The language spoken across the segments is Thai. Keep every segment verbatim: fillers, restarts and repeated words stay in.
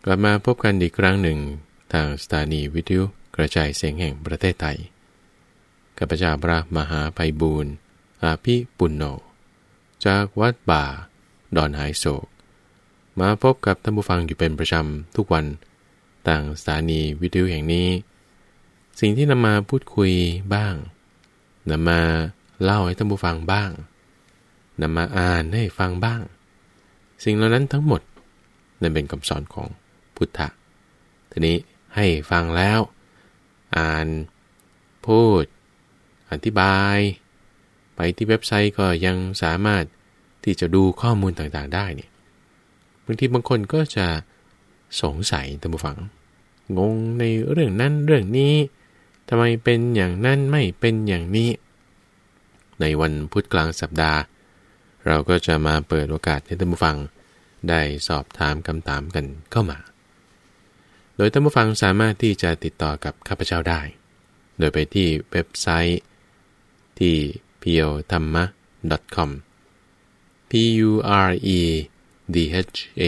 ลับมาพบกันอีกครั้งหนึ่งทางสถานีวิทยุกระจายเสียงแห่งประเทศไทยข้าพเจ้าพระมหาไพบูลย์อาภิปุณโญจากวัดป่าดอนหายโศกมาพบกับท่านผู้ฟังอยู่เป็นประจำทุกวันทางสถานีวิทยุแห่งนี้สิ่งที่นำมาพูดคุยบ้างนำมาเล่าให้ท่านผู้ฟังบ้างนำมาอ่านให้ฟังบ้างสิ่งเหล่านั้นทั้งหมดนั่นเป็นคำสอนของพุทธะทีนี้ให้ฟังแล้วอ่านพูดอธิบายไปที่เว็บไซต์ก็ยังสามารถที่จะดูข้อมูลต่างๆได้เนี่ยบางทีบางคนก็จะสงสัยท่านผู้ฟังงงในเรื่องนั้นเรื่องนี้ทำไมเป็นอย่างนั้นไม่เป็นอย่างนี้ในวันพุธกลางสัปดาห์เราก็จะมาเปิดโอกาสให้ท่านผู้ฟังได้สอบถามคำถามกันเข้ามาโดยท่านผู้ฟังสามารถที่จะติดต่อกับข้าพเจ้าได้โดยไปที่เว็บไซต์ที่ พี โอ ธรรมะ ดอท คอม p u r e d h a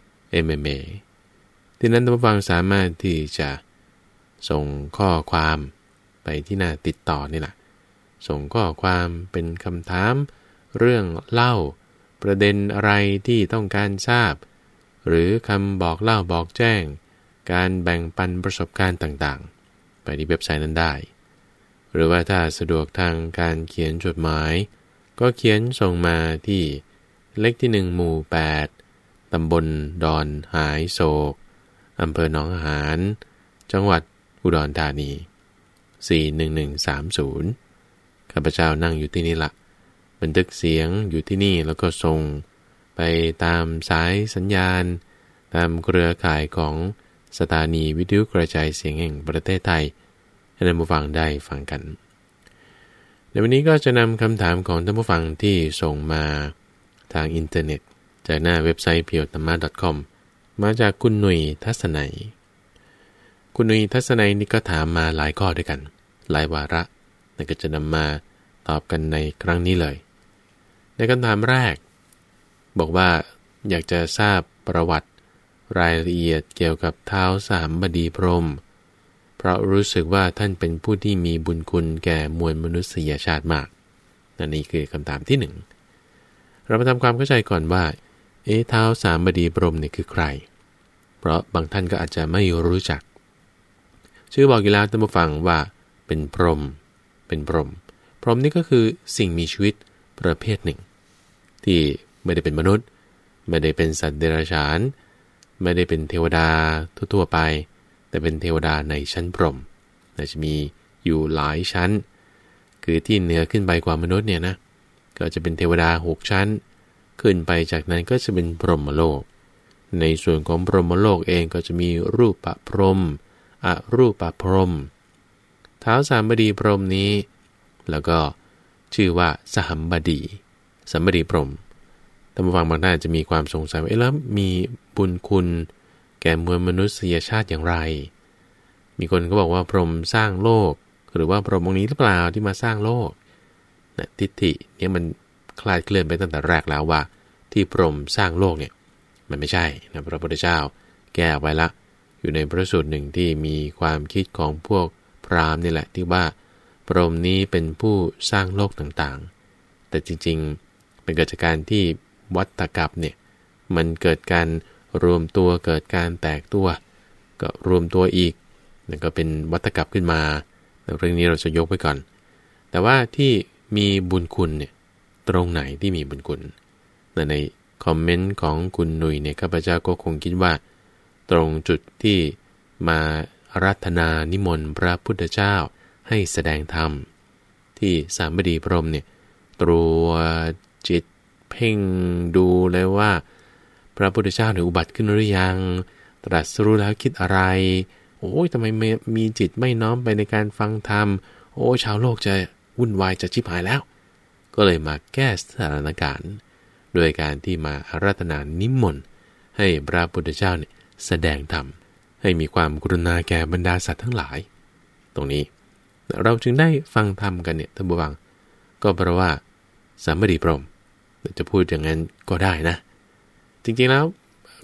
m m a ที่นั้นท่านผู้ฟังสามารถที่จะส่งข้อความไปที่หน้าติดต่อนี่แหละส่งข้อความเป็นคำถามเรื่องเล่าประเด็นอะไรที่ต้องการทราบหรือคำบอกเล่าบอกแจ้งการแบ่งปันประสบการณ์ต่างๆไปที่เว็บไซต์นั้นได้หรือว่าถ้าสะดวกทางการเขียนจดหมายก็เขียนส่งมาที่เลขที่หนึ่งหมู่แปดตำบลดอนหายโศกอำเภอหนองหานจังหวัดอุดรธานีสี่หนึ่งหนึ่งสามศูนย์ข้าพเจ้านั่งอยู่ที่นี่ละบันทึกเสียงอยู่ที่นี่แล้วก็ส่งไปตามสายสัญญาณตามเครือข่ายของสถานีวิทยุกระจายเสียงแห่งประเทศไทยให้ท่านผู้ฟังได้ฟังกันในวันนี้ก็จะนำคำถามของท่านผู้ฟังที่ส่งมาทางอินเทอร์เน็ตจากหน้าเว็บไซต์ พี โอ ธรรมะ ดอท คอม มาจากคุณหนุ่ยทัศนัยคุณหนุ่ยทัศนัยนี่ก็ถามมาหลายข้อด้วยกันหลายวาระนั่นก็จะนำมาตอบกันในครั้งนี้เลยในคำถามแรกบอกว่าอยากจะทราบประวัติรายละเอียดเกี่ยวกับท้าวสามบดีพรหมเพราะรู้สึกว่าท่านเป็นผู้ที่มีบุญคุณแก่มวลมนุษยชาติมากนั่นนี่คือคำถามที่หนึ่งเรามาทำความเข้าใจก่อนว่าเอ๊ะท้าวสามบดีพรหมเนี่ยคือใครเพราะบางท่านก็อาจจะไม่รู้จักชื่อบอกอยู่แล้วท่านผู้ฟังว่าเป็นพรหมเป็นพรหมพรหมนี่ก็คือสิ่งมีชีวิตประเภทหนึ่งที่ไม่ได้เป็นมนุษย์ไม่ได้เป็นสัตว์เดรัจฉานไม่ได้เป็นเทวดาทั่วๆไปแต่เป็นเทวดาในชั้นพรหมจะมีอยู่หลายชั้นคือที่เหนือขึ้นไปกว่ามนุษย์เนี่ยนะก็จะเป็นเทวดาหกชั้นขึ้นไปจากนั้นก็จะเป็นพรหมโลกในส่วนของพรหมโลกเองก็จะมีรูปพรหมอรูปพรหมท้าวสามบดีพรหมนี้แล้วก็ชื่อว่าสหัมบดีสัมบดีพรหมท่านผู้ฟังบางท่านจะมีความสงสัยว่าเอ๊ะแล้วมีบุญคุณแก่มวลมนุษยชาติอย่างไรมีคนก็บอกว่าพรหมสร้างโลกหรือว่าพรหมองค์นี้หรือเปล่าที่มาสร้างโลกนะทิฏฐิเนี่ยมันคลาดเคลื่อนไปตั้งแต่แรกแล้วว่าที่พรหมสร้างโลกเนี่ยมันไม่ใช่นะพระพุทธเจ้าแก้ไว้ละอยู่ในพระสูตรหนึ่งที่มีความคิดของพวกพราหมณ์นี่แหละที่ว่าพรหมนี้เป็นผู้สร้างโลกต่างๆแต่จริงๆเป็นเกิดจากการที่วัฏจักรเนี่ยมันเกิดการรวมตัวเกิดการแตกตัวก็รวมตัวอีกนั่นก็เป็นวัฏจักรขึ้นมาเรื่องนี้เราจะยกไว้ก่อนแต่ว่าที่มีบุญคุณเนี่ยตรงไหนที่มีบุญคุณในคอมเมนต์ของคุณหนุ่ยเนี่ยข้าพเจ้าก็คงคิดว่าตรงจุดที่มาอาราธนานิมนต์พระพุทธเจ้าให้แสดงธรรมที่สามบดีพรหมเนี่ยตรวจจิตเพ่งดูเลยว่าพระพุทธเจ้าเนี่ยอุบัติขึ้นหรือยังตรัสรู้แล้วคิดอะไรโอ้ยทำไมมีจิตไม่น้อมไปในการฟังธรรมโอ้ยชาวโลกจะวุ่นวายจะชิบหายแล้วก็เลยมาแก้สถานการณ์โดยการที่มาอาราธนานิมนต์ให้พระพุทธเจ้าเนี่ยแสดงธรรมให้มีความกรุณาแก่บรรดาสัตว์ทั้งหลายตรงนี้เราจึงได้ฟังธรรมกันเนี่ยท่านผู้ฟังก็เพราะว่าสามบดีพรหมจะพูดอย่างนั้นก็ได้นะจริงๆแล้ว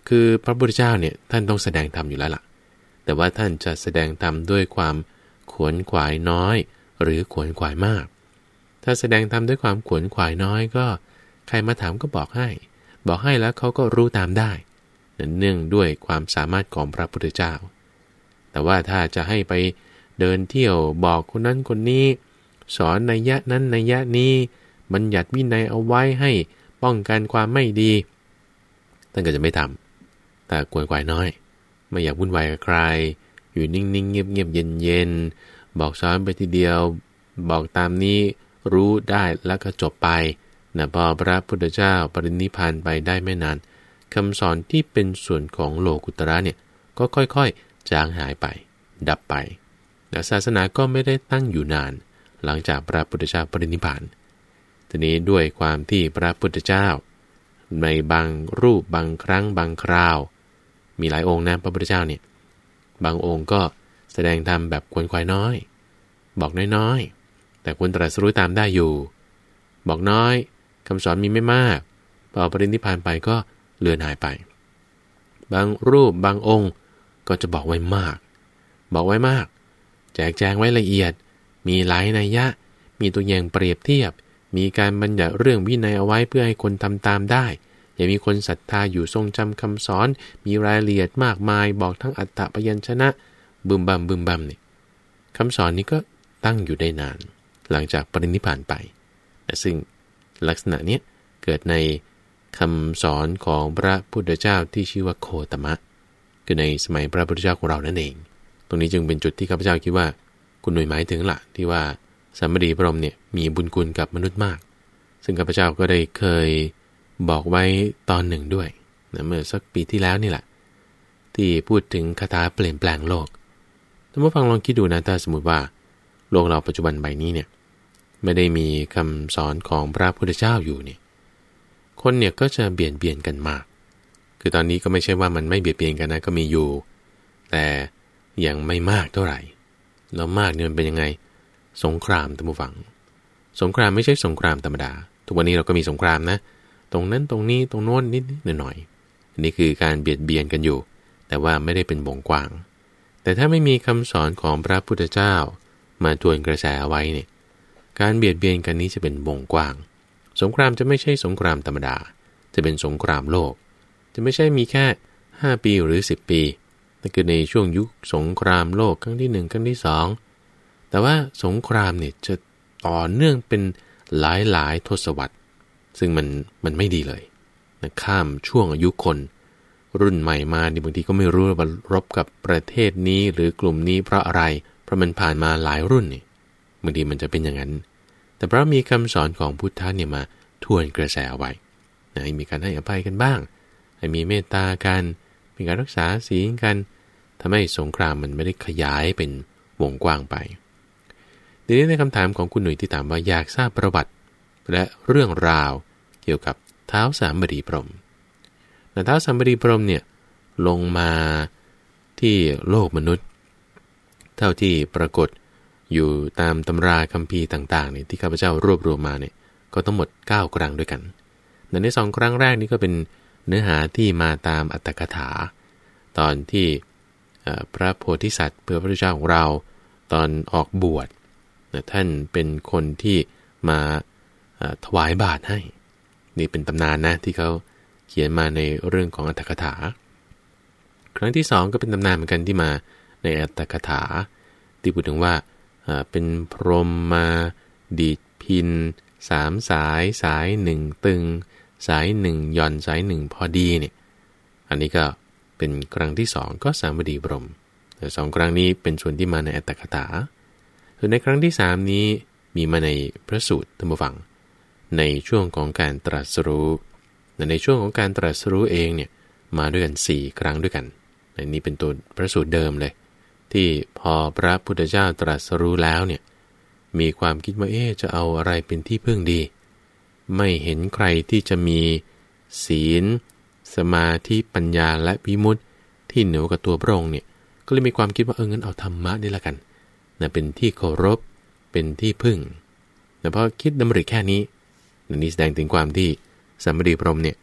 คือพระพุทธเจ้าเนี่ยท่านต้องแสดงธรรมอยู่แล้วล่ะแต่ว่าท่านจะแสดงธรรมด้วยความขวนขวายน้อยหรือขวนขวายมากถ้าแสดงธรรมด้วยความขวนขวายน้อยก็ใครมาถามก็บอกให้บอกให้แล้วเขาก็รู้ตามได้เนื่องด้วยความสามารถของพระพุทธเจ้าแต่ว่าถ้าจะให้ไปเดินเที่ยวบอกคนนั้นคนนี้สอนนัยยะนั้นนัยยะนี้บัญญัติวินัยเอาไว้ให้ป้องกันความไม่ดีท่านก็จะไม่ทำแต่ขวนขวายน้อยไม่อยากวุ่นวายกับใครอยู่นิ่งๆเงียบๆเย็นๆบอกสอนไปทีเดียวบอกตามนี้รู้ได้แล้วก็จบไปนะพอพระพุทธเจ้าปรินิพพานไปได้ไม่นานคำสอนที่เป็นส่วนของโลกุตระเนี่ยก็ค่อยๆจางหายไปดับไปและศาสนาก็ไม่ได้ตั้งอยู่นานหลังจากพระพุทธเจ้าปรินิพพานทีนี้ด้วยความที่พระพุทธเจ้าในบางรูปบางครั้งบางคราวมีหลายองค์นะพระพุทธเจ้าเนี่ยบางองค์ก็แสดงธรรมแบบขวนขวายน้อยบอกน้อยๆแต่ควรตรัสรู้ตามได้อยู่บอกน้อยคำสอนมีไม่มากพอปรินิพพานไปก็เลือนหายไปบางรูปบางองค์ก็จะบอกไว้มากบอกไว้มากแจกแจงไว้ละเอียดมีหลายนัยยะมีตัวอย่างเปรียบเทียบมีการบัญญัติเรื่องวินัยเอาไว้เพื่อให้คนทำตามได้อย่ามีคนศรัทธาอยู่ทรงจำคำสอนมีรายละเอียดมากมายบอกทั้งอัตตะพยัญชนะบึมบัมบึมบัมนี่คำสอนนี้ก็ตั้งอยู่ได้นานหลังจากปรินิพพานไปซึ่งลักษณะนี้เกิดในคำสอนของพระพุทธเจ้าที่ชื่อว่าโคตมะคือในสมัยพระพุทธเจ้าของเรานั่นเองตรงนี้จึงเป็นจุดที่ข้าพเจ้าคิดว่าคุณหน่วยหมายถึงละที่ว่าสัมมาดีพรหมเนี่ยมีบุญคุณกับมนุษย์มากซึ่งข้าพเจ้าก็ได้เคยบอกไว้ตอนหนึ่งด้วยนะเมื่อสักปีที่แล้วนี่แหละที่พูดถึงคาถาเปลี่ยนแปลงโลกท่านผู้ฟังลองคิดดูนะถ้าสมมติว่าโลกเราปัจจุบันใบนี้เนี่ยไม่ได้มีคำสอนของพระพุทธเจ้าอยู่เนี่ยคนเนี่ยก็จะเบียดเบียนกันมากคือตอนนี้ก็ไม่ใช่ว่ามันไม่เบียดเบียนกันนะก็มีอยู่แต่ยังไม่มากเท่าไหร่แล้วมากเนี่ยมันเป็นยังไงสงครามท่านผู้ฟังสงครามไม่ใช่สงครามธรรมดาทุกวันนี้เราก็มีสงครามนะตรงนั้นตรงนี้ตรงโน้นนิดๆหน่อยๆอันนี้คือการเบียดเบียนกันอยู่แต่ว่าไม่ได้เป็นวงกว้างแต่ถ้าไม่มีคำสอนของพระพุทธเจ้ามาทวนกระแสเอาไว้เนี่ยการเบียดเบียนกันนี้จะเป็นวงกว้างสงครามจะไม่ใช่สงครามธรรมดาจะเป็นสงครามโลกจะไม่ใช่มีแค่ห้าปีหรือสิบปีนั่นคือในช่วงยุคสงครามโลกครั้งที่หนึ่งครั้งที่สองแต่ว่าสงครามเนี่ยจะต่อเนื่องเป็นหลายหลายทศวรรษซึ่งมันมันไม่ดีเลยนะข้ามช่วงอายุคนรุ่นใหม่มานี่บางทีก็ไม่รู้ว่ารบกับประเทศนี้หรือกลุ่มนี้เพราะอะไรเพราะมันผ่านมาหลายรุ่นนี่บางทีมันจะเป็นอย่างนั้นแต่เพราะมีคำสอนของพุทธะเนี่ยมาทวนกระแสไว้นะให้มีการให้อภัยกันบ้างให้มีเมตตากันมีการรักษาศีลกันทำให้สงครามมันไม่ได้ขยายเป็นวงกว้างไปทีนี้ในคำถามของคุณหนุ่ยที่ถามว่าอยากทราบประวัติและเรื่องราวเกี่ยวกับท้าวสามบดีพรหมท้าวสามบดีพรหมเนี่ยลงมาที่โลกมนุษย์เท่าที่ปรากฏอยู่ตามตำราคัมภีร์ต่างๆเนี่ยที่ข้าพเจ้ารวบรวมมาเนี่ยก็ทั้งหมดเก้าครั้งด้วยกันในสองครั้งแรกนี้ก็เป็นเนื้อหาที่มาตามอัตถกถาตอนที่พระโพธิสัตว์พระพุทธเจ้าของเราตอนออกบวชท่านเป็นคนที่มาถวายบาตรให้นี่เป็นตำนานนะที่เขาเขียนมาในเรื่องของอัตถกถาครั้งที่สองก็เป็นตำนานเหมือนกันที่มาในอัตถกถาที่พูดถึงว่าเป็นพรหมมาดีดพินสามสายสายหนึ่งตึงสายหนึ่งหย่อนสายหนึ่งพอดีเนี่ยอันนี้ก็เป็นครั้งที่สองก็สามบดีพรหมแต่สองครั้งนี้เป็นส่วนที่มาในอัตถกถาส่วนในครั้งที่สามนี้มีมาในพระสูตรท่านผู้ฟังในช่วงของการตรัสรู้ในช่วงของการตรัสรู้เองเนี่ยมาด้วยกันสี่ครั้งด้วยกันในนี้เป็นตัวพระสูตรเดิมเลยที่พอพระพุทธเจ้าตรัสรู้แล้วเนี่ยมีความคิดว่าเอ๊ะจะเอาอะไรเป็นที่พึ่งดีไม่เห็นใครที่จะมีศีลสมาธิปัญญาและวิมุตติที่เหนือกว่าตัวพระองค์เนี่ยก็เลยมีความคิดว่าเอองั้นเอาธรรมะนี่ละกันนะเป็นที่เคารพเป็นที่พึ่งแต่พอคิดดำริแค่นี้นี่แสดงถึงความที่สามบดีพรหมเนี่ย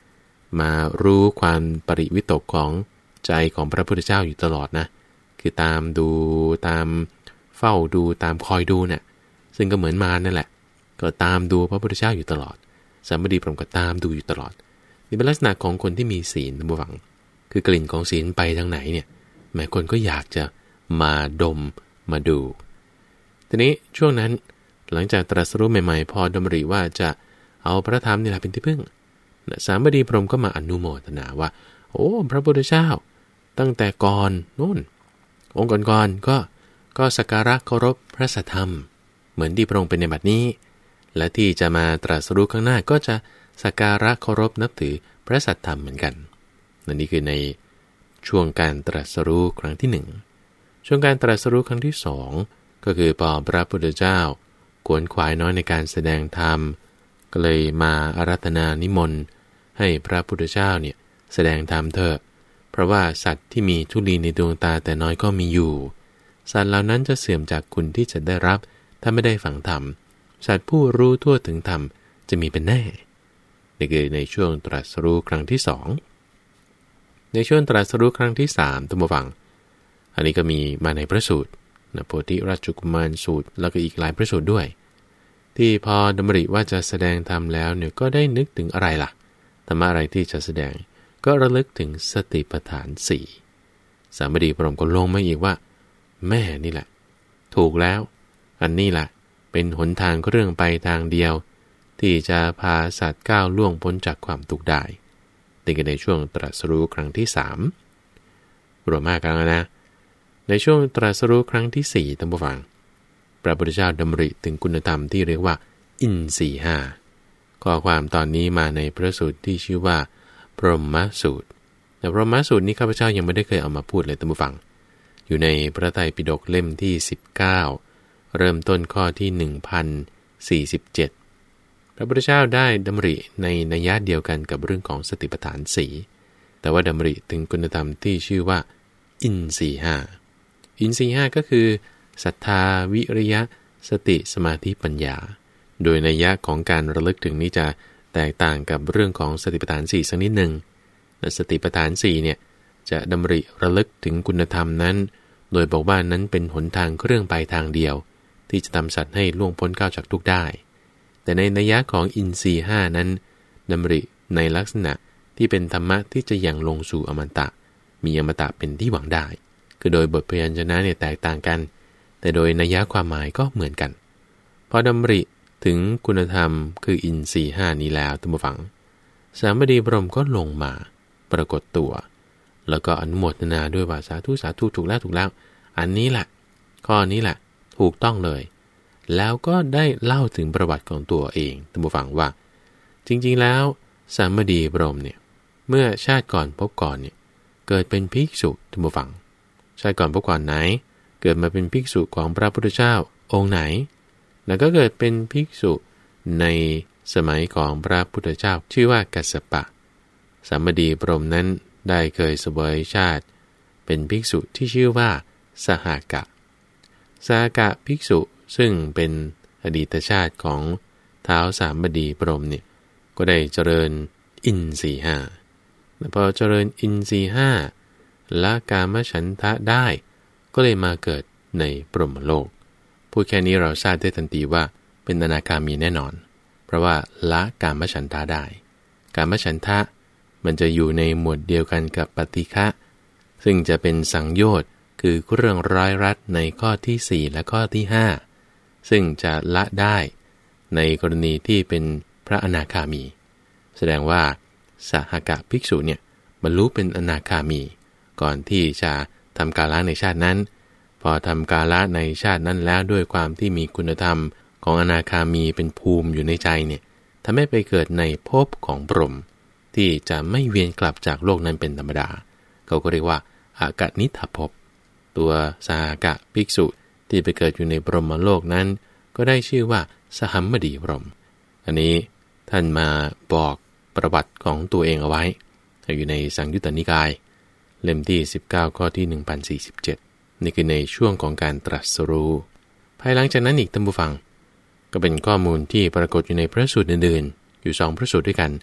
มารู้ความปริวิตกของใจของพระพุทธเจ้าอยู่ตลอดนะคือตามดูตามเฝ้าดูตามคอยดูเนี่ยซึ่งก็เหมือนมารนั่นแหละก็ตามดูพระพุทธเจ้าอยู่ตลอดสัมปดีพรหมก็ตามดูอยู่ตลอดนี่เป็นลักษณะของคนที่มีศีลท่านผู้ฟังคือกลิ่นของศีลไปทางไหนเนี่ยแม้คนก็อยากจะมาดมมาดูทีนี้ช่วงนั้นหลังจากตรัสรู้ใหม่ๆพอดำริว่าจะเอาพระธรรมนี่แหละเป็นที่พึ่งสามบดีพรหมก็มาอนุโมทนาว่าโอ้พระพุทธเจ้าตั้งแต่ก่อนนู่นองค์ก่อนๆก็ก็สักการะเคารพพระสัทธรรมเหมือนที่พระองค์เป็นในบัดนี้และที่จะมาตรัสรู้ข้างหน้าก็จะสักการะเคารพนับถือพระสัทธรรมเหมือนกันนั่นนี่คือในช่วงการตรัสรู้ครั้งที่หนึ่งช่วงการตรัสรู้ครั้งที่สองก็คือพอพระพุทธเจ้าขวนขวายน้อยในการแสดงธรรมก็เลยมาอาราธนานิมนต์ให้พระพุทธเจ้าเนี่ยแสดงธรรมเถอะเพราะว่าสัตว์ที่มีธุลีในดวงตาแต่น้อยก็มีอยู่สัตว์เหล่านั้นจะเสื่อมจากคุณที่จะได้รับถ้าไม่ได้ฟังธรรมสัตว์ผู้รู้ทั่วถึงธรรมจะมีเป็นแน่นี่คือในช่วงตรัสรู้ครั้งที่สองในช่วงตรัสรู้ครั้งที่สามท่านผู้ฟังอันนี้ก็มีมาในพระสูตรนะโพธิราชกุมารสูตรแล้วก็อีกหลายพระสูตรด้วยที่พอดำริว่าจะแสดงธรรมแล้วเนี่ยก็ได้นึกถึงอะไรล่ะธรรมะอะไรที่จะแสดงก็ระลึกถึงสติปัฏฐานสี่สามบดีพรหมก็ลงมาอีกว่าแม่นี่แหละถูกแล้วอันนี้แหละเป็นหนทางเรื่องไปทางเดียวที่จะพาสัตว์ก้าวล่วงพ้นจากความทุกข์ได้นี่ก็ในช่วงตรัสรู้ครั้งที่สามรวมห้าครั้งนะในช่วงตรัสรู้ครั้งที่สี่ท่านผู้ฟังพระพุทธเจ้าดำริถึงคุณธรรมที่เรียกว่าอินทรีย์ห้าข้อความตอนนี้มาในพระสูตรที่ชื่อว่าพรหมสูตรแต่พรหมสูตรนี้ข้าพเจ้ายังไม่ได้เคยเอามาพูดเลยท่านผู้ฟังอยู่ในพระไตรปิฎกเล่มที่สิบเก้าเริ่มต้นข้อที่หนึ่งพันสี่สิบเจ็ดพระพุทธเจ้าได้ดำริในนัยยะเดียวกันกับเรื่องของสติปัฏฐานสี่แต่ว่าดำริถึงคุณธรรมที่ชื่อว่าอินทรีย์ห้าอินทรีย์ห้าก็คือศรัทธาวิริยะสติสมาธิปัญญาโดยนัยยะของการระลึกถึงนี้จะแตกต่างกับเรื่องของสติปัฏฐานสี่สักนิดหนึ่งสติปัฏฐานสี่เนี่ยจะดำริระลึกถึงคุณธรรมนั้นโดยบอกว่านั้นเป็นหนทางเครื่องไปทางเดียวที่จะทำสัตว์ให้ล่วงพ้นก้าวจากทุกข์ได้แต่ในนัยยะของอินทรีย์ห้านั้นดำริในลักษณะที่เป็นธรรมะที่จะยังลงสู่อมตะมีอมตะเป็นที่หวังได้คือโดยบทพยัญชนะเนี่ยแตกต่างกันแต่โดยนัยยะความหมายก็เหมือนกันพอดำริถึงคุณธรรมคืออินทรีย์ห้านี้แล้วท่านผู้ฟังสามบดีพรหมก็ลงมาปรากฏตัวแล้วก็อนุโมทนาด้วยว่าสาธุสาธุถูกแล้วถูกแล้วอันนี้แหละข้อนี้แหละถูกต้องเลยแล้วก็ได้เล่าถึงประวัติของตัวเองท่านผู้ฟังว่าจริงๆแล้วสามบดีพรหมเนี่ยเมื่อชาติก่อนพบก่อนเนี่ยเกิดเป็นภิกษุท่านผู้ฟังชาติก่อนพบก่อนไหนเกิดมาเป็นภิกษุของพระพุทธเจ้าองค์ไหนแล้วก็เกิดเป็นภิกษุในสมัยของพระพุทธเจ้าชื่อว่ากัสสปะสามบดีพรหมนั้นได้เคยเสวยชาติเป็นภิกษุที่ชื่อว่าสหกะสหกะภิกษุซึ่งเป็นอดีตชาติของท้าวสามบดีพรหมเนี่ยก็ได้เจริญอินทรีย์ห้าพอเจริญอินทรีย์ห้าละกามฉันทะได้ก็เลยมาเกิดในพรหมโลกพูดแค่นี้เราทราบได้ทันทีว่าเป็นอนาคามีแน่นอนเพราะว่าละกามฉันทะได้กามฉันทะมันจะอยู่ในหมวดเดียวกันกับปฏิฆะซึ่งจะเป็นสังโยชน์คือเรื่องร้ายรัดในข้อที่สี่และข้อที่ห้าซึ่งจะละได้ในกรณีที่เป็นพระอนาคามีแสดงว่าสหกะภิกษุเนี่ยบรรลุเป็นอนาคามีก่อนที่จะทำกาละในชาตินั้นพอทำกาละในชาตินั้นแล้วด้วยความที่มีคุณธรรมของอนาคามีเป็นภูมิอยู่ในใจเนี่ยทำให้ไปเกิดในภพของพรหมที่จะไม่เวียนกลับจากโลกนั้นเป็นธรรมดาเขาก็เรียกว่าอากนิทภพตัวสหกะภิกษุที่ไปเกิดอยู่ในพรหมโลกนั้นก็ได้ชื่อว่าสหัมมดีพรหมอันนี้ท่านมาบอกประวัติของตัวเองเอาไว้อยู่ในสังยุตตนิกายเล่มที่สิบเก้าข้อที่หนึ่งพันสี่สิบเจ็ดนี่คือในช่วงของการตรัสรู้ภายหลังจากนั้นอีกท่านผู้ฟังก็เป็นข้อมูลที่ปรากฏอยู่ในพระสูตรอื่นๆอยู่สองพระสูตรด้วยกัน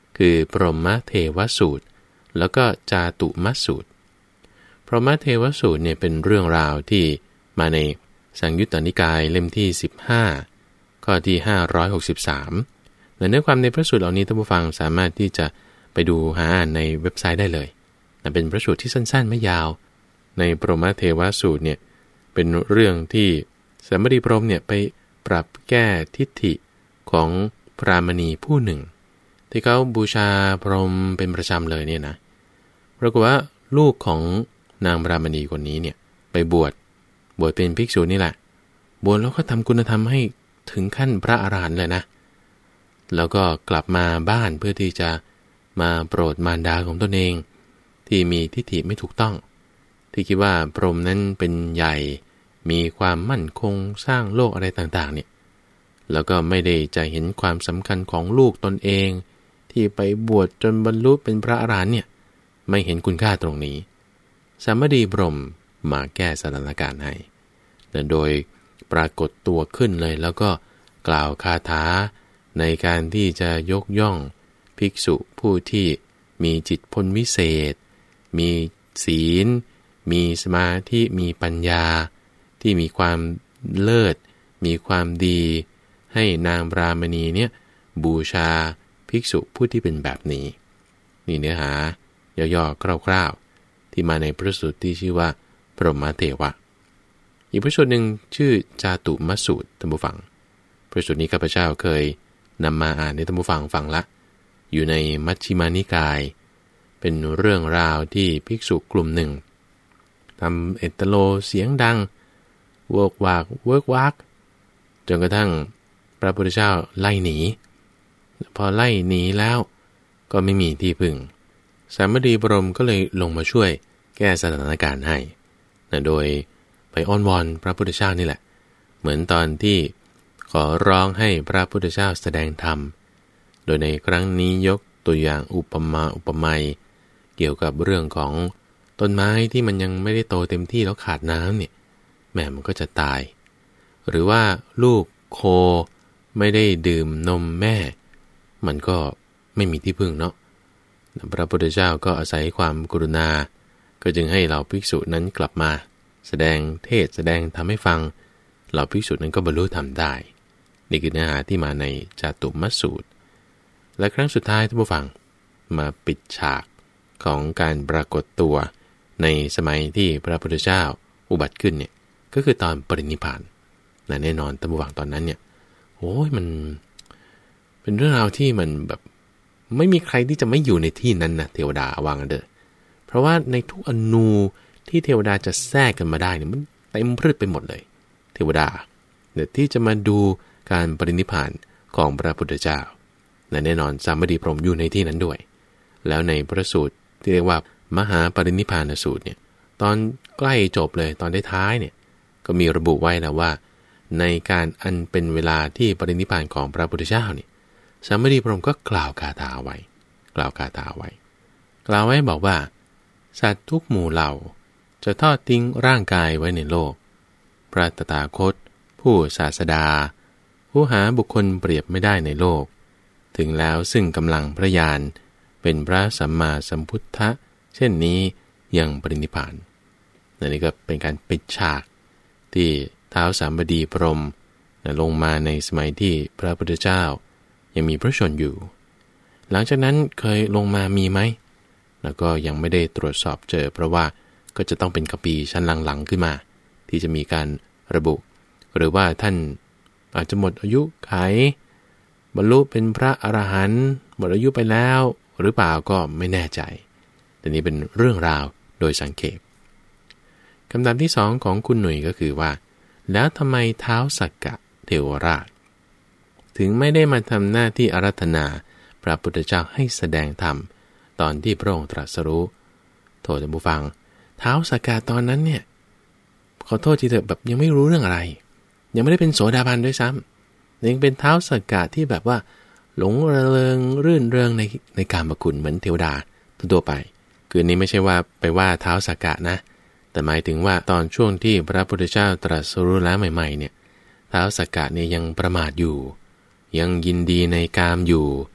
คือพรหมเทวสูตรแล้วก็จาตุมสูตรพรหมเทวสูตรเนี่ยเป็นเรื่องราวที่มาในสังยุตตนิกายเล่มที่สิบห้าข้อที่ห้าร้อยหกสิบสามและเนื้อความในพระสูตรเหล่านี้ท่านผู้ฟังสามารถที่จะไปดูหาอ่านในเว็บไซต์ได้เลยแต่เป็นพระสูตรที่สั้นๆไม่ยาวในพรหมเทวสูตรเนี่ยเป็นเรื่องที่สัมมาดีพรหมเนี่ยไปปรับแก้ทิฏฐิของพรามณีผู้หนึ่งที่เขาบูชาพรหมเป็นประจำเลยเนี่ยนะปรากฏว่าลูกของนางพรามณีคนนี้เนี่ยไปบวชบวชเป็นภิกษุนี่แหละบวชแล้วก็ทำคุณธรรมให้ถึงขั้นพระอรหันต์เลยนะแล้วก็กลับมาบ้านเพื่อที่จะมาโปรดมารดาของตนเองที่มีทิฏฐิไม่ถูกต้องที่คิดว่าพรหมนั้นเป็นใหญ่มีความมั่นคงสร้างโลกอะไรต่างๆเนี่ยแล้วก็ไม่ได้จะเห็นความสำคัญของลูกตนเองที่ไปบวชจนบรรลุเป็นพระอรหันต์เนี่ยไม่เห็นคุณค่าตรงนี้สัมมาดีพรหมมาแก้สถานการณ์ให้โดยปรากฏตัวขึ้นเลยแล้วก็กล่าวคาถาในการที่จะยกย่องภิกษุผู้ที่มีจิตพ้นวิเศษมีศีลมีสมาธิมีปัญญาที่มีความเลิศมีความดีให้นางพรามณีเนี่ยบูชาภิกษุผู้ที่เป็นแบบนี้นี่เนื้อหาย่อๆคร่าวๆที่มาในพระสูตรที่ชื่อว่าพรหมเทวะอีกพระสูตรหนึ่งชื่อจาตุมสูตรท่านผู้ฟังพระสูตรนี้ข้าพเจ้าเคยนำมาอ่านให้ท่านผู้ฟังฟังละอยู่ในมัชฌิมานิกายเป็นเรื่องราวที่ภิกษุกลุ่มหนึ่งทำเอตโลเสียงดังโวกวากเวิร์กวักจนกระทั่งพระพุทธเจ้าไล่หนีพอไล่หนีแล้วก็ไม่มีที่พึ่งสัมมาดีพรหมก็เลยลงมาช่วยแก้สถานการณ์ให้นะโดยไปอ้อนวอนพระพุทธเจ้านี่แหละเหมือนตอนที่ขอร้องให้พระพุทธเจ้าแสดงธรรมโดยในครั้งนี้ยกตัวอย่างอุปมาอุปไมยเกี่ยวกับเรื่องของต้นไม้ที่มันยังไม่ได้โตเต็มที่แล้วขาดน้ำเนี่ยแม่มันก็จะตายหรือว่าลูกโคไม่ได้ดื่มนมแม่มันก็ไม่มีที่พึ่งเนาะพระพุทธเจ้าก็อาศัยความกรุณาก็จึงให้เหล่าภิกษุนั้นกลับมาแสดงเทศแสดงทำให้ฟังเหล่าภิกษุนั้นก็บรรลุธรรมได้นี่คือเนื้อหาที่มาในจาตุมสูตรและครั้งสุดท้ายท่านผู้ฟังมาปิดฉากของการปรากฏตัวในสมัยที่พระพุทธเจ้าอุบัติขึ้นเนี่ยก็คือตอนปรินิพพานและแน่นอนท่านผู้ฟังตอนนั้นเนี่ยโอ้ยมันเป็นเรื่องราวที่มันแบบไม่มีใครที่จะไม่อยู่ในที่นั้นนะเทวดาวางกันเด้อเพราะว่าในทุกอนูที่เทวดาจะแทรกกันมาได้เนี่ยมันเต็มพืชไปหมดเลยเทวดาเนี่ยที่จะมาดูการปรินิพพานของพระพุทธเจ้าและแน่นอนสัมมาดีพรหมอยู่ในที่นั้นด้วยแล้วในพระสูตรที่เรียกว่ามหาปรินิพพานสูตรเนี่ยตอนใกล้จบเลยตอนท้ายๆเนี่ยก็มีระบุไว้นะว่าในการอันเป็นเวลาที่ปรินิพพานของพระพุทธเจ้าเนี่ยสัมมาดีพรหมก็กล่าวคาถาไว้กล่าวคาถาไว้กล่าวไว้บอกว่าสัตว์ทุกหมู่เหล่าจะทอดทิ้งร่างกายไว้ในโลกพระตถาคตผู้ศาสดาผู้หาบุคคลเปรียบไม่ได้ในโลกถึงแล้วซึ่งกำลังพระญาณเป็นพระสัมมาสัมพุทธะเช่นนี้ยังปรินิพพานนี่ก็เป็นการปิดฉากที่ท้าวสัมมาดีพรหมลงมาในสมัยที่พระพุทธเจ้ายังมีพระชนอยู่หลังจากนั้นเคยลงมามีไหมแล้วก็ยังไม่ได้ตรวจสอบเจอเพราะว่าก็จะต้องเป็นคัมภีร์ชั้นหลังๆขึ้นมาที่จะมีการระบุหรือว่าท่านอาจจะหมดอายุไขบรรลุเป็นพระอรหันต์หมดอายุไปแล้วหรือเปล่าก็ไม่แน่ใจแต่นี้เป็นเรื่องราวโดยสังเขปคำถามที่สองของคุณหนุ่ยก็คือว่าแล้วทำไมท้าวสักกะเทวราชถึงไม่ได้มาทำหน้าที่อาราธนาพระพุทธเจ้าให้แสดงธรรมตอนที่พระองค์ตรัสรู้โทษท่านผู้ฟังท้าวสักกะตอนนั้นเนี่ยขอโทษทีเถอะแบบยังไม่รู้เรื่องอะไรยังไม่ได้เป็นโสดาบันด้วยซ้ำยังเป็นท้าวสักกะที่แบบว่าหลงระเริงรื่นเริงในในกามคุณเหมือนเทวดาทั่วไปคือนี้ไม่ใช่ว่าไปว่าท้าวสักกะนะแต่หมายถึงว่าตอนช่วงที่พระพุทธเจ้าตรัสรู้แล้วใหม่ๆเนี่ยท้าวสักกะเนี่ยยังประมาทอยู่ยังยินดีในกามอยู่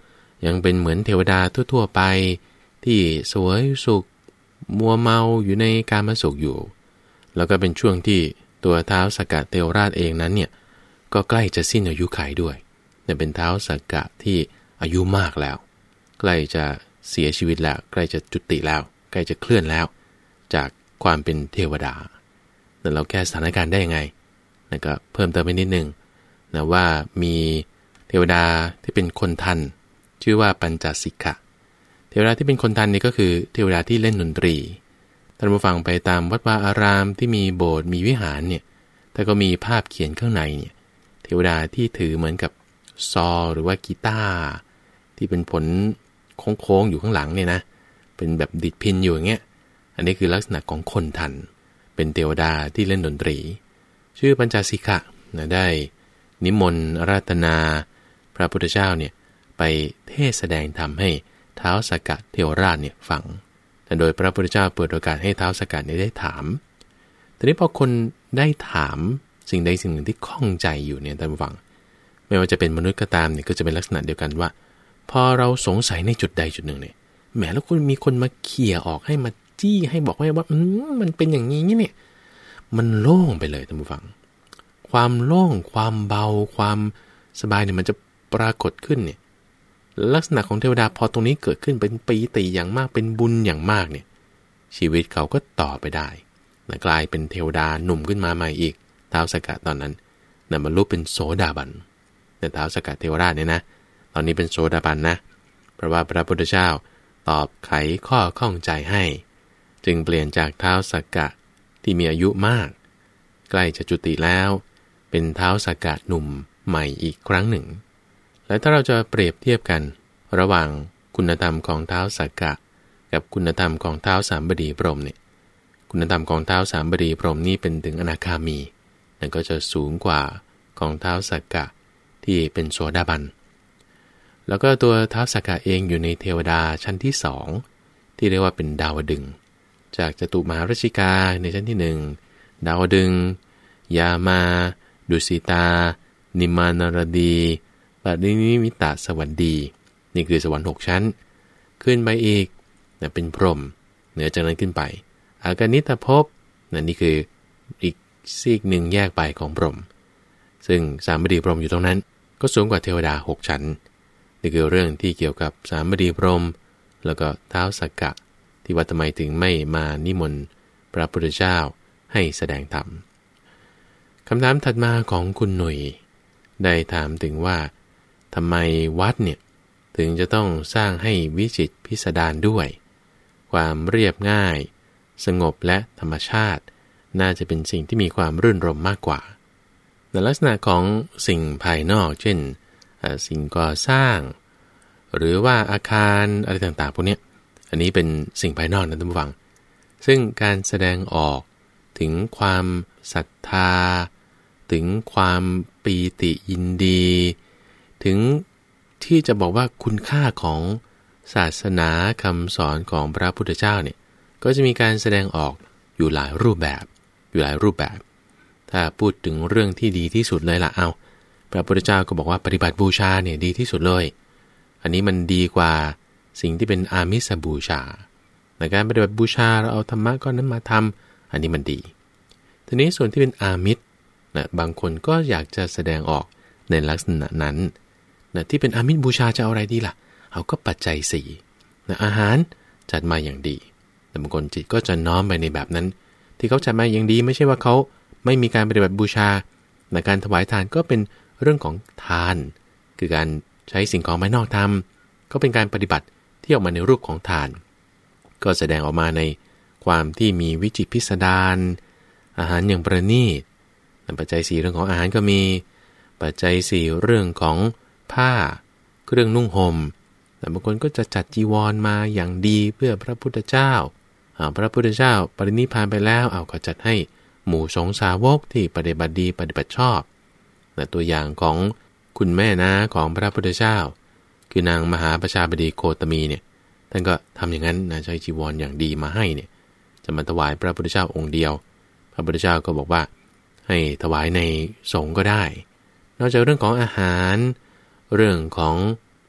ยังเป็นเหมือนเทวดาทั่วๆไปที่สวยสุขมัวเมาอยู่ในกามสุขอยู่แล้วก็เป็นช่วงที่ตัวท้าวสักกะเทวราชเองนั้นเนี่ยก็ใกล้จะสิ้นอายุขัยด้วยเนี่ยเป็นท้าวสักกะที่อายุมากแล้วใกล้จะเสียชีวิตแล้วใกล้จะจุติแล้วใกล้จะเคลื่อนแล้วจากความเป็นเทวดาแต่เราแก้สถานการณ์ได้ยังไงนะก็เพิ่มเติมไปนิดนึงนะว่ามีเทวดาที่เป็นคนทันชื่อว่าปัญจสิกขะเทวดาที่เป็นคนทันนี่ก็คือเทวดาที่เล่นดนตรีท่านผู้ฟังไปตามวัดวาอารามที่มีโบสถ์มีวิหารเนี่ยแต่ก็มีภาพเขียนข้างในเนี่ยเทวดาที่ถือเหมือนกับซอหรือว่ากีตาร์ที่เป็นผลโค้งๆอยู่ข้างหลังเนี่ยนะเป็นแบบดิดพินอยู่อย่างเงี้ยอันนี้คือลักษณะของคนทันเป็นเทวดาที่เล่นดนตรีชื่อปัญจสิกขะนะได้นิมนต์อาราธนาพระพุทธเจ้าเนี่ยไปเทศแสดงธรรมให้ท้าวสักกะเทวราชเนี่ยฟังแต่โดยพระพุทธเจ้าเปิดโอกาสให้ท้าวสักกะเนี่ยได้ถามทีนี้พอคนได้ถามสิ่งใดสิ่งหนึ่งที่ข้องใจอยู่เนี่ยท่านผู้ฟังไม่ว่าจะเป็นมนุษย์ก็ตามเนี่ยก็จะเป็นลักษณะเดียวกันว่าพอเราสงสัยในจุดใดจุดหนึ่งเนี่ยแหมแล้วคุณมีคนมาเขี่ยออกให้มาจี้ให้บอกว่าว่ามันเป็นอย่างนี้เนี่ยมันโล่งไปเลยท่านผู้ฟังความโล่งความเบาความสบายเนี่ยมันจะปรากฏขึ้นเนี่ยลักษณะของเทวดาพอตรงนี้เกิดขึ้นเป็นปีติอย่างมากเป็นบุญอย่างมากเนี่ยชีวิตเขาก็ต่อไปได้นะกลายเป็นเทวดาหนุ่มขึ้นมาใหม่อีกท้าวสักกะตอนนั้นนะบรรลุเป็นโสดาบันแต่ท้าวสักกะเทวราชเนี่ยนะตอนนี้เป็นโสดาบันนะเพราะว่าพระพุทธเจ้าตอบไขข้อข้องใจให้จึงเปลี่ยนจากท้าวสักกะที่มีอายุมากใกล้จะจุติแล้วเป็นท้าวสักกะหนุ่มใหม่อีกครั้งหนึ่งและถ้าเราจะเปรียบเทียบกันระหว่างคุณธรรมของท้าวสักกะกับคุณธรรมของท้าวสามบดีพรหมเนี่ยคุณธรรมของท้าวสามบดีพรหมนี่เป็นถึงอนาคามีนั่นก็จะสูงกว่าของท้าวสักกะที่เป็นโสดาบันแล้วก็ตัวท้าวสักกะเองอยู่ในเทวดาชั้นที่สองที่เรียกว่าเป็นดาวดึงส์จากจตุมหาราชิกาในชั้นที่หนึ่งดาวดึงส์ยามาดุสิตานิมานารดีปรินิมิตะสวัสดีนี่คือสวรรค์หกชั้นขึ้นไปอีกนะเป็นพรหมเหนือจากนั้นขึ้นไปอากนิตภพนะนี่คืออีกซีกหนึ่งแยกไปของพรหมซึ่งสามบดีพรหมอยู่ตรงนั้นก็สูงกว่าเทวดาหกชั้นนี่คือเรื่องที่เกี่ยวกับสามบดีพรหมแล้วก็ท้าวสักกะที่ว่าทำไมถึงไม่มานิมนต์พระพุทธเจ้าให้แสดงธรรมคำถามถัดมาของคุณหนุ่ยได้ถามถึงว่าทำไมวัดเนี่ยถึงจะต้องสร้างให้วิจิตรพิสดารด้วยความเรียบง่ายสงบและธรรมชาติน่าจะเป็นสิ่งที่มีความรื่นรมย์มากกว่าในลักษณะของสิ่งภายนอกเช่นสิ่งก่อสร้างหรือว่าอาคารอะไรต่างๆพวกนี้อันนี้เป็นสิ่งภายนอกนะท่านผู้ฟังซึ่งการแสดงออกถึงความศรัทธาถึงความปีติยินดีถึงที่จะบอกว่าคุณค่าของศาสนาคำสอนของพระพุทธเจ้าเนี่ยก็จะมีการแสดงออกอยู่หลายรูปแบบอยู่หลายรูปแบบถ้าพูดถึงเรื่องที่ดีที่สุดเลยล่ะเอาพระพุทธเจ้าก็บอกว่าปฏิบัติบูชาเนี่ยดีที่สุดเลยอันนี้มันดีกว่าสิ่งที่เป็นอามิสบูชาในการปฏิบัติบูชาเราเอาธรรมะก้อนนั้นมาทำอันนี้มันดีทีนี้ส่วนที่เป็นอามิสนะบางคนก็อยากจะแสดงออกในลักษณะนั้นนะที่เป็นอามิสบูชาจะเอาอะไรดีล่ะเอาก็ปัจจัยสี่นะอาหารจัดมาอย่างดีแต่บางคนจิตก็จะน้อมไปในแบบนั้นที่เขาจัดมาอย่างดีไม่ใช่ว่าเขาไม่มีการปฏิบัติบูชาในการถวายทานก็เป็นเรื่องของทานคือการใช้สิ่งของภายนอกทำก็เป็นการปฏิบัติที่ออกมาในรูปของทานก็แสดงออกมาในความที่มีวิจิตรพิสดารอาหารอย่างประณีตปัจจัยสี่เรื่องของอาหารก็มีปัจจัยสี่เรื่องของผ้าเครื่องนุ่งห่มแต่บางคนก็จะจัดจีวรมาอย่างดีเพื่อพระพุทธเจ้าพระพุทธเจ้าปรินิพพานไปแล้วเอาก็จัดให้หมู่สงฆ์สาวกที่ปฏิบัติดีปฏิบัติชอบแต่ตัวอย่างของคุณแม่นะของพระพุทธเจ้าคือนางมหาประชาบดีโคตมีเนี่ยท่านก็ทำอย่างนั้นนะใช้จีวรอย่างดีมาให้เนี่ยจะมาถวายพระพุทธเจ้าองค์เดียวพระพุทธเจ้าก็บอกว่าให้ถวายในสงฆ์ก็ได้นอกจากเรื่องของอาหารเรื่องของ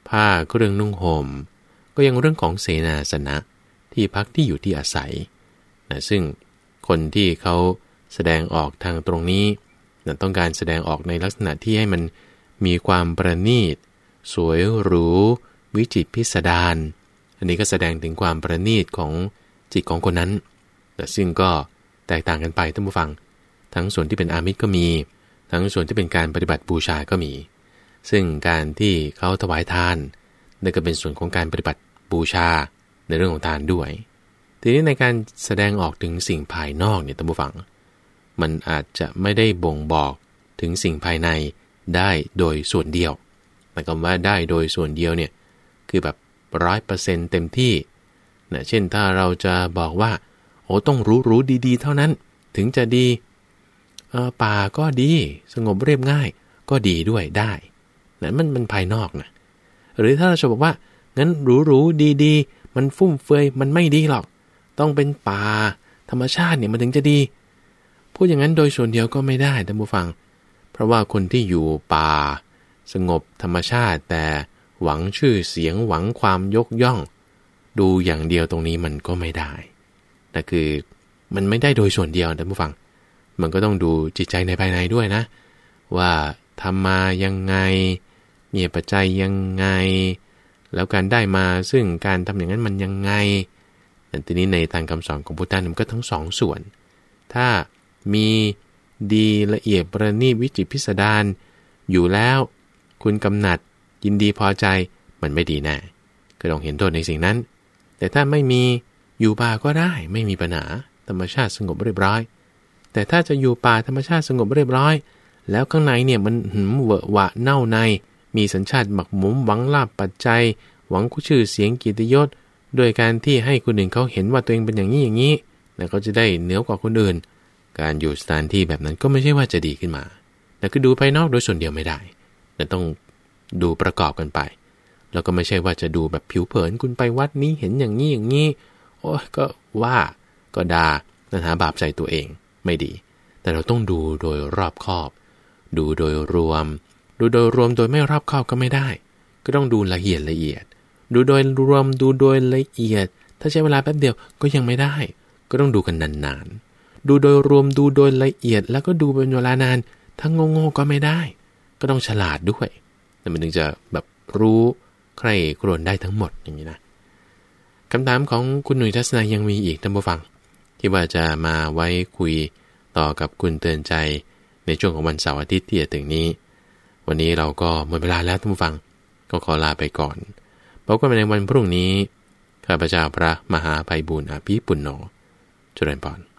ผ้าเครื่องนุ่งห่มก็ยังเรื่องของเสนาสนะที่พักที่อยู่ที่อาศัยนะซึ่งคนที่เขาแสดงออกทางตรงนี้นะต้องการแสดงออกในลักษณะที่ให้มันมีความประณีตสวยหรูวิจิตรพิสดารอันนี้ก็แสดงถึงความประณีตของจิตของคนนั้นแต่ซึ่งก็แตกต่างกันไปท่านผู้ฟังทั้งส่วนที่เป็นอามิสก็มีทั้งส่วนที่เป็นการปฏิบัติบูชาก็มีซึ่งการที่เขาถวายทานนั่นก็เป็นส่วนของการปฏิบัติบูชาในเรื่องของทานด้วยทีนี้ในการแสดงออกถึงสิ่งภายนอกเนี่ยท่านผู้ฟังมันอาจจะไม่ได้บ่งบอกถึงสิ่งภายในได้โดยส่วนเดียวหมายความว่าได้โดยส่วนเดียวเนี่ยคือแบบร้อยเปอร์เซ็นต์เต็มที่นะเช่นถ้าเราจะบอกว่าโอ้ต้องรู้รู้ดีๆเท่านั้นถึงจะดีเออป่าก็ดีสงบเรียบง่ายก็ดีด้วยได้นั่นมันมันภายนอกนะหรือถ้าเราจะบอกว่างั้นรู้รู้ดีๆมันฟุ่มเฟือยมันไม่ดีหรอกต้องเป็นป่าธรรมชาติเนี่ยมันถึงจะดีพูดอย่างนั้นโดยส่วนเดียวก็ไม่ได้ท่านผู้ฟังเพราะว่าคนที่อยู่ป่าสงบธรรมชาติแต่หวังชื่อเสียงหวังความยกย่องดูอย่างเดียวตรงนี้มันก็ไม่ได้แต่คือมันไม่ได้โดยส่วนเดียวท่านผู้ฟังมันก็ต้องดูจิตใจในภายในด้วยนะว่าทำมายังไงมีปัจจัยยังไงแล้วการได้มาซึ่งการทำอย่างนั้นมันยังไงแต่ทีนี้ในทางคำสอนของพุทธะมันก็ทั้งสองส่วนถ้ามีดีละเอียดประณีตวิจิตรพิสดารอยู่แล้วคุณกำหนัดยินดีพอใจมันไม่ดีแน่ก็ต้องเห็นโทษในสิ่งนั้นแต่ถ้าไม่มีอยู่ป่าก็ได้ไม่มีปัญหาธรรมชาติสงบเรียบร้อยแต่ถ้าจะอยู่ป่าธรรมชาติสงบเรียบร้อยแล้วข้างในเนี่ยมันหืมเวอะหวะเน่าในมีสัญชาติหมักหมมหวังลาภปัจจัยหวังชื่อเสียงเกียรติยศโดยการที่ให้คนอื่นเขาเห็นว่าตัวเองเป็นอย่างนี้อย่างนี้แล้วก็จะได้เหนือกว่าคนอื่นการอยู่สถานที่แบบนั้นก็ไม่ใช่ว่าจะดีขึ้นมาแต่คือดูภายนอกโดยส่วนเดียวไม่ได้แต่ต้องดูประกอบกันไปแล้วก็ไม่ใช่ว่าจะดูแบบผิวเผินคุณไปวัดนี้เห็นอย่างนี้อย่างนี้โอ้ก็ว่าก็ด่านั่นหาบาปใส่ตัวเองไม่ดีแต่เราต้องดูโดยรอบคอบดูโดยรวมดูโดยรวมโดยไม่รอบคอบก็ไม่ได้ก็ต้องดูละเอียดละเอียดดูโดยรวมดูโดยละเอียดถ้าใช้เวลาแป๊บเดียวก็ยังไม่ได้ก็ต้องดูกันนานๆดูโดยรวมดูโดยละเอียดแล้วก็ดูเป็นเวลานานทั้งโง่ๆก็ไม่ได้ก็ต้องฉลาดด้วยแต่มันถึงจะแบบรู้ใครครวญได้ทั้งหมดอย่างนี้นะคำถามของคุณหนุ่ยทัศนัยยังมีอีกท่านผู้ฟังที่ว่าจะมาไว้คุยต่อกับคุณเตือนใจในช่วงของวันเสาร์อาทิตย์ที่จะถึงนี้วันนี้เราก็หมดเวลาแล้วท่านผู้ฟังก็ขอลาไปก่อนพบกันในวันพรุ่งนี้ข้าพเจ้าพระมหาไพบูลย์อภิปุณโญเจริญพร